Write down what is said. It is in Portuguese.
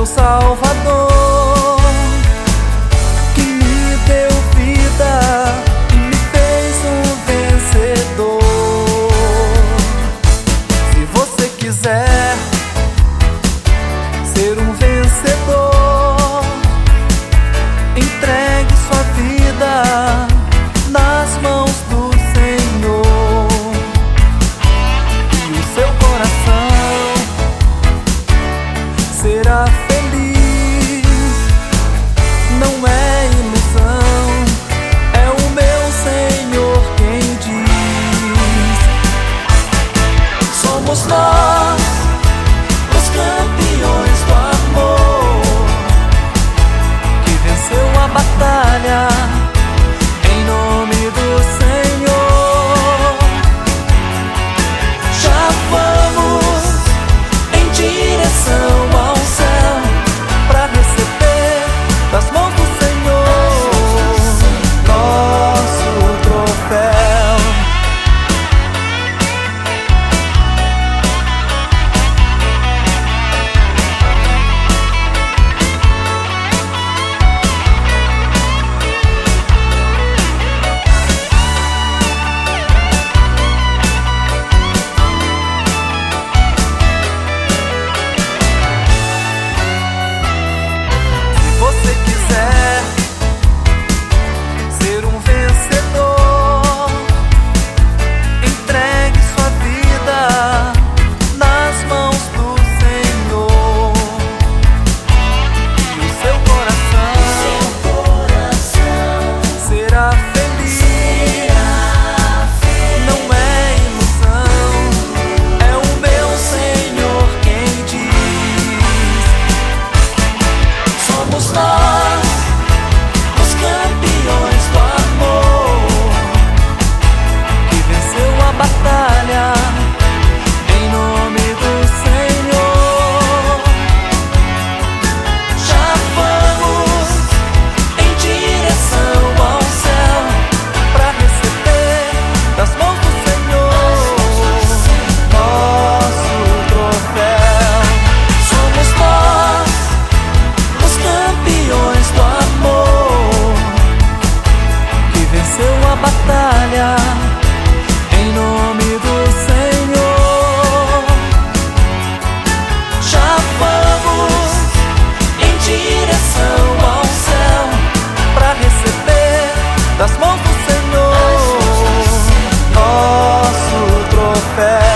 Salvador, que me deu vida e me fez um vencedor. Se você quiser ser um vencedor, entregue sua vida nas mãos do Senhor, e o seu coração será feliz. Não é ilusão, é o meu Senhor quem diz. Somos nós os campeões do amor, que venceu a batalha em nome do Senhor. Já vamos em direção ao céu para receber das mãos do Senhor nosso troféu. Batalha em nome do Senhor. Já vamos em direção ao céu para receber das mãos do Senhor nosso troféu.